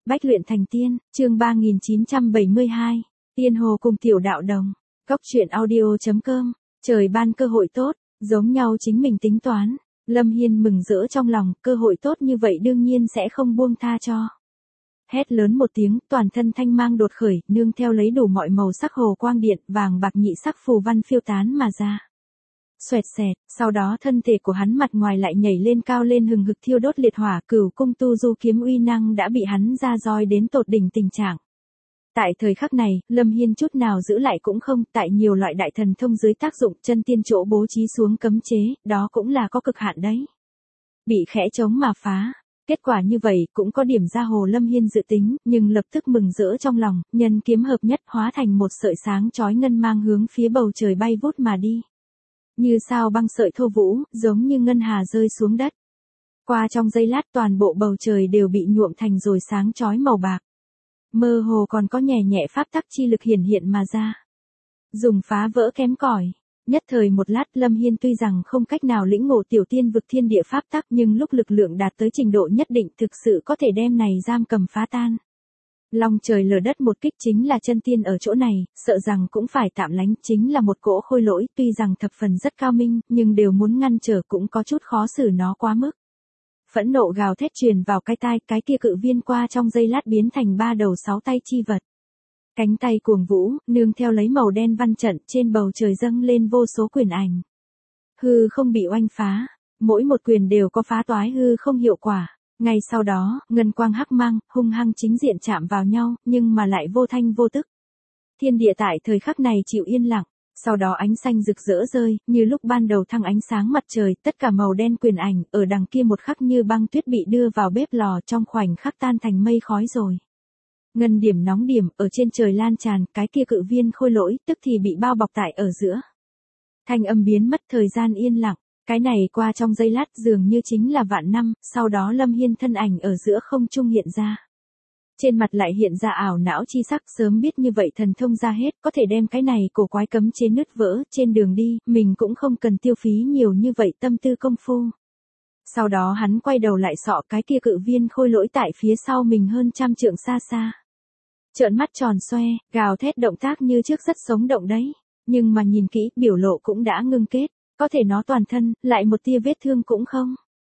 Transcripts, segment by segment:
Bách luyện thành tiên, chương 3972, Tiên Hồ cùng tiểu đạo đồng, Cốc truyện audio.com, trời ban cơ hội tốt, giống nhau chính mình tính toán, Lâm Hiên mừng rỡ trong lòng, cơ hội tốt như vậy đương nhiên sẽ không buông tha cho. Hét lớn một tiếng, toàn thân thanh mang đột khởi, nương theo lấy đủ mọi màu sắc hồ quang điện, vàng bạc nhị sắc phù văn phiêu tán mà ra. Xoẹt xẹt, sau đó thân thể của hắn mặt ngoài lại nhảy lên cao lên hừng hực thiêu đốt liệt hỏa, Cửu cung tu du kiếm uy năng đã bị hắn ra roi đến tột đỉnh tình trạng. Tại thời khắc này, Lâm Hiên chút nào giữ lại cũng không, tại nhiều loại đại thần thông dưới tác dụng chân tiên chỗ bố trí xuống cấm chế, đó cũng là có cực hạn đấy. Bị khẽ chống mà phá. Kết quả như vậy cũng có điểm ra hồ Lâm Hiên dự tính, nhưng lập tức mừng rỡ trong lòng, nhân kiếm hợp nhất hóa thành một sợi sáng chói ngân mang hướng phía bầu trời bay vút mà đi. Như sao băng sợi thô vũ, giống như ngân hà rơi xuống đất. Qua trong giây lát toàn bộ bầu trời đều bị nhuộm thành rồi sáng chói màu bạc. Mơ hồ còn có nhẹ nhẹ pháp tắc chi lực hiển hiện mà ra. Dùng phá vỡ kém cỏi. Nhất thời một lát Lâm Hiên tuy rằng không cách nào lĩnh ngộ tiểu tiên vực thiên địa pháp tắc nhưng lúc lực lượng đạt tới trình độ nhất định thực sự có thể đem này giam cầm phá tan. Long trời lở đất một kích chính là chân tiên ở chỗ này, sợ rằng cũng phải tạm lánh, chính là một cỗ khôi lỗi tuy rằng thập phần rất cao minh nhưng đều muốn ngăn trở cũng có chút khó xử nó quá mức. Phẫn nộ gào thét truyền vào cái tai, cái kia cự viên qua trong giây lát biến thành 3 đầu 6 tay chi vật. Cánh tay cuồng vũ, nương theo lấy màu đen văn trận trên bầu trời dâng lên vô số quyền ảnh. Hư không bị oanh phá, mỗi một quyền đều có phá toái hư không hiệu quả. Ngay sau đó, ngân quang hắc mang, hung hăng chính diện chạm vào nhau, nhưng mà lại vô thanh vô tức. Thiên địa tại thời khắc này chịu yên lặng, sau đó ánh xanh rực rỡ rơi, như lúc ban đầu thăng ánh sáng mặt trời, tất cả màu đen quyền ảnh, ở đằng kia một khắc như băng tuyết bị đưa vào bếp lò trong khoảnh khắc tan thành mây khói rồi. Ngân điểm nóng điểm, ở trên trời lan tràn, cái kia cự viên khôi lỗi, tức thì bị bao bọc tại ở giữa. Thanh âm biến mất thời gian yên lặng, cái này qua trong giây lát dường như chính là vạn năm, sau đó Lâm Hiên thân ảnh ở giữa không trung hiện ra. Trên mặt lại hiện ra ảo não chi sắc, sớm biết như vậy thần thông ra hết, có thể đem cái này cổ quái cấm chế nứt vỡ, trên đường đi, mình cũng không cần tiêu phí nhiều như vậy tâm tư công phu. Sau đó hắn quay đầu lại sọ cái kia cự viên khôi lỗi tại phía sau mình hơn 100 trượng xa xa. Trợn mắt tròn xoe, gào thét động tác như trước rất sống động đấy, nhưng mà nhìn kỹ, biểu lộ cũng đã ngưng kết, có thể nó toàn thân, lại một tia vết thương cũng không.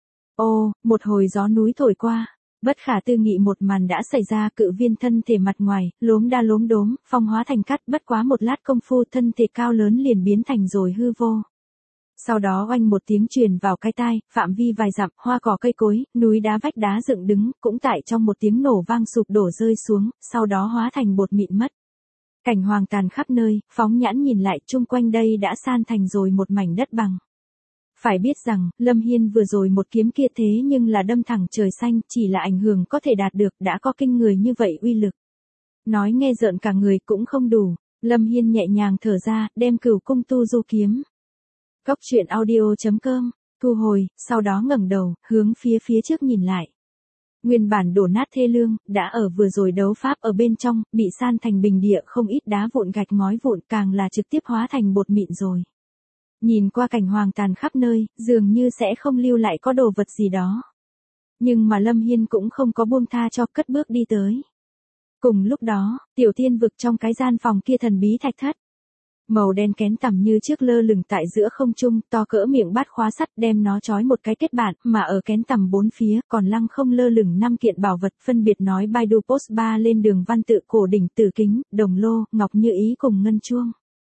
Ô, một hồi gió núi thổi qua, bất khả tư nghị một màn đã xảy ra, cự viên thân thể mặt ngoài, lốm đa lốm đốm, phong hóa thành cát, bất quá một lát công phu thân thể cao lớn liền biến thành rồi hư vô. Sau đó oanh một tiếng truyền vào cái tai, phạm vi vài dặm, hoa cỏ cây cối, núi đá vách đá dựng đứng, cũng tại trong một tiếng nổ vang sụp đổ rơi xuống, sau đó hóa thành bột mịn mất. Cảnh hoàng tàn khắp nơi, phóng nhãn nhìn lại chung quanh đây đã san thành rồi một mảnh đất bằng. Phải biết rằng, Lâm Hiên vừa rồi một kiếm kia thế nhưng là đâm thẳng trời xanh, chỉ là ảnh hưởng có thể đạt được đã có kinh người như vậy uy lực. Nói nghe rợn cả người cũng không đủ, Lâm Hiên nhẹ nhàng thở ra, đem Cửu cung tu du kiếm. Cốc truyện audio.com, thu hồi, sau đó ngẩng đầu, hướng phía trước nhìn lại. Nguyên bản đổ nát thê lương, đã ở vừa rồi đấu pháp ở bên trong, bị san thành bình địa không ít đá vụn gạch ngói vụn càng là trực tiếp hóa thành bột mịn rồi. Nhìn qua cảnh hoàng tàn khắp nơi, dường như sẽ không lưu lại có đồ vật gì đó. Nhưng mà Lâm Hiên cũng không có buông tha cho, cất bước đi tới. Cùng lúc đó, tiểu tiên vực trong cái gian phòng kia thần bí thạch thất. Màu đen kén tằm như chiếc lơ lửng tại giữa không trung, to cỡ miệng bát khóa sắt đem nó trói một cái kết bạn, mà ở kén tằm bốn phía còn lăng không lơ lửng 5 kiện bảo vật phân biệt nói Baidu Post 3 lên đường văn tự cổ đỉnh tử kính, đồng lô, ngọc như ý cùng ngân chuông.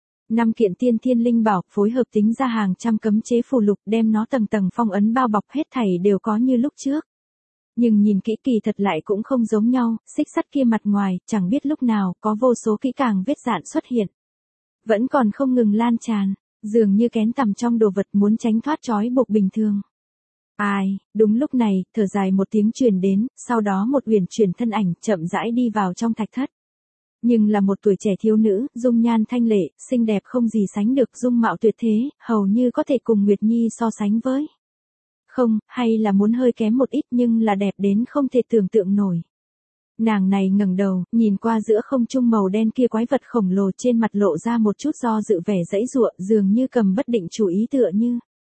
5 kiện tiên thiên linh bảo phối hợp tính ra hàng trăm cấm chế phù lục đem nó tầng tầng phong ấn bao bọc hết thảy đều có như lúc trước. Nhưng nhìn kỹ kỳ thật lại cũng không giống nhau, xích sắt kia mặt ngoài, chẳng biết lúc nào có vô số kỹ càng vết dạn xuất hiện. Vẫn còn không ngừng lan tràn, dường như kén tằm trong đồ vật muốn tránh thoát trói buộc bình thường. Ai, đúng lúc này, thở dài một tiếng truyền đến, sau đó một uyển chuyển thân ảnh chậm rãi đi vào trong thạch thất. Nhưng là một tuổi trẻ thiếu nữ, dung nhan thanh lệ, xinh đẹp không gì sánh được, dung mạo tuyệt thế, hầu như có thể cùng Nguyệt Nhi so sánh với. Không, hay là muốn hơi kém một ít nhưng là đẹp đến không thể tưởng tượng nổi. Nàng này ngẩng đầu, nhìn qua giữa không trung màu đen kia quái vật khổng lồ trên mặt lộ ra một chút do dự vẻ dãy giụa, dường như cầm bất định chủ ý tựa như.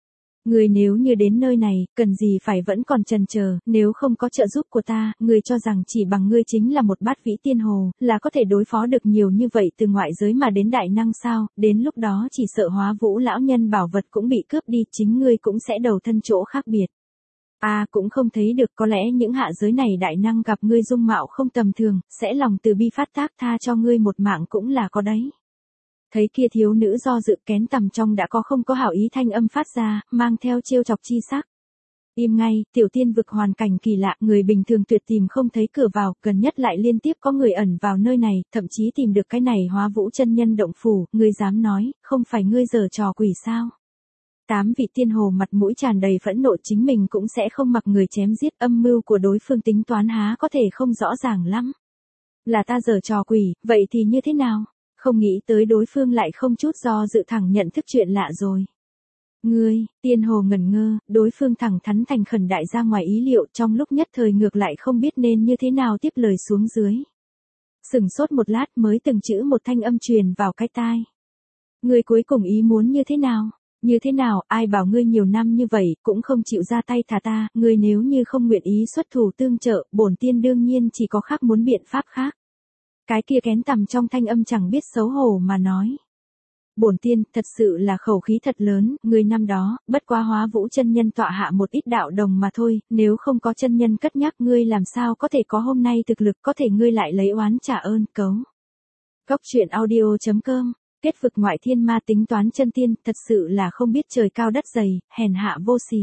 Ngươi nếu như đến nơi này, cần gì phải vẫn còn chần chờ, nếu không có trợ giúp của ta, ngươi cho rằng chỉ bằng ngươi chính là một bát vĩ tiên hồ, là có thể đối phó được nhiều như vậy từ ngoại giới mà đến đại năng sao, đến lúc đó chỉ sợ Hóa Vũ lão nhân bảo vật cũng bị cướp đi, chính ngươi cũng sẽ đầu thân chỗ khác biệt. Cũng không thấy được, có lẽ những hạ giới này đại năng gặp ngươi dung mạo không tầm thường, sẽ lòng từ bi phát tác tha cho ngươi một mạng cũng là có đấy. Thấy kia thiếu nữ do dự, kén tầm trong đã có không có hảo ý thanh âm phát ra, mang theo trêu chọc chi sắc. Im ngay, tiểu tiên vực hoàn cảnh kỳ lạ, người bình thường tuyệt tìm không thấy cửa vào, gần nhất lại liên tiếp có người ẩn vào nơi này, thậm chí tìm được cái này Hóa Vũ chân nhân động phủ, ngươi dám nói, không phải ngươi giở trò quỷ sao? 8 vị tiên hồ mặt mũi tràn đầy phẫn nộ, chính mình cũng sẽ không mặc người chém giết, âm mưu của đối phương tính toán há có thể không rõ ràng lắm. Là ta giở trò quỷ, vậy thì như thế nào? Không nghĩ tới đối phương lại không chút do dự thẳng nhận thức chuyện lạ rồi. Ngươi, tiên hồ ngẩn ngơ, đối phương thẳng thắn thành khẩn đại ra ngoài ý liệu, trong lúc nhất thời ngược lại không biết nên như thế nào tiếp lời xuống dưới. Sừng sốt một lát mới từng chữ một thanh âm truyền vào cái tai. Ngươi cuối cùng ý muốn như thế nào? Như thế nào, ai bảo ngươi nhiều năm như vậy, cũng không chịu ra tay thả ta, ngươi nếu như không nguyện ý xuất thủ tương trợ, bổn tiên đương nhiên chỉ có khác muốn biện pháp khác. Cái kia kén tầm trong thanh âm chẳng biết xấu hổ mà nói. Bổn tiên, thật sự là khẩu khí thật lớn, ngươi năm đó, bất quá Hóa Vũ chân nhân tọa hạ một ít đạo đồng mà thôi, nếu không có chân nhân cất nhắc ngươi làm sao có thể có hôm nay thực lực, có thể ngươi lại lấy oán trả ơn, cấu. Góc truyện audio.com, kết vực ngoại thiên ma tính toán chân tiên, thật sự là không biết trời cao đất dày, hèn hạ vô sỉ.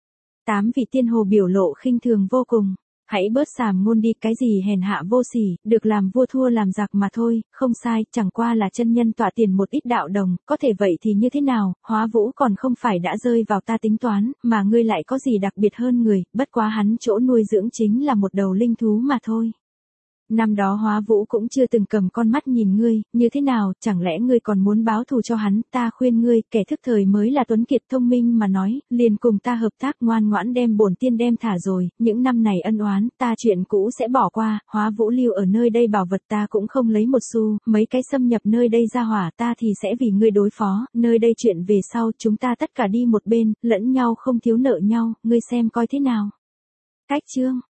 8 vị tiên hồ biểu lộ khinh thường vô cùng. Hãy bớt xàm ngôn đi, cái gì hèn hạ vô sỉ, được làm vua thua làm giặc mà thôi, không sai, chẳng qua là chân nhân tọa tiền một ít đạo đồng, có thể vậy thì như thế nào, Hóa Vũ còn không phải đã rơi vào ta tính toán, mà ngươi lại có gì đặc biệt hơn người, bất quá hắn chỗ nuôi dưỡng chính là một đầu linh thú mà thôi. Năm đó Hóa Vũ cũng chưa từng cầm con mắt nhìn ngươi, như thế nào, chẳng lẽ ngươi còn muốn báo thù cho hắn, ta khuyên ngươi, kẻ thức thời mới là tuấn kiệt thông minh mà nói, liền cùng ta hợp tác ngoan ngoãn đem bổn tiên đem thả rồi, những năm này ân oán, ta chuyện cũ sẽ bỏ qua, Hóa Vũ lưu ở nơi đây bảo vật ta cũng không lấy một xu, mấy cái xâm nhập nơi đây ra hỏa ta thì sẽ vì ngươi đối phó, nơi đây chuyện về sau chúng ta tất cả đi một bên, lẫn nhau không thiếu nợ nhau, ngươi xem coi thế nào. Cách chương.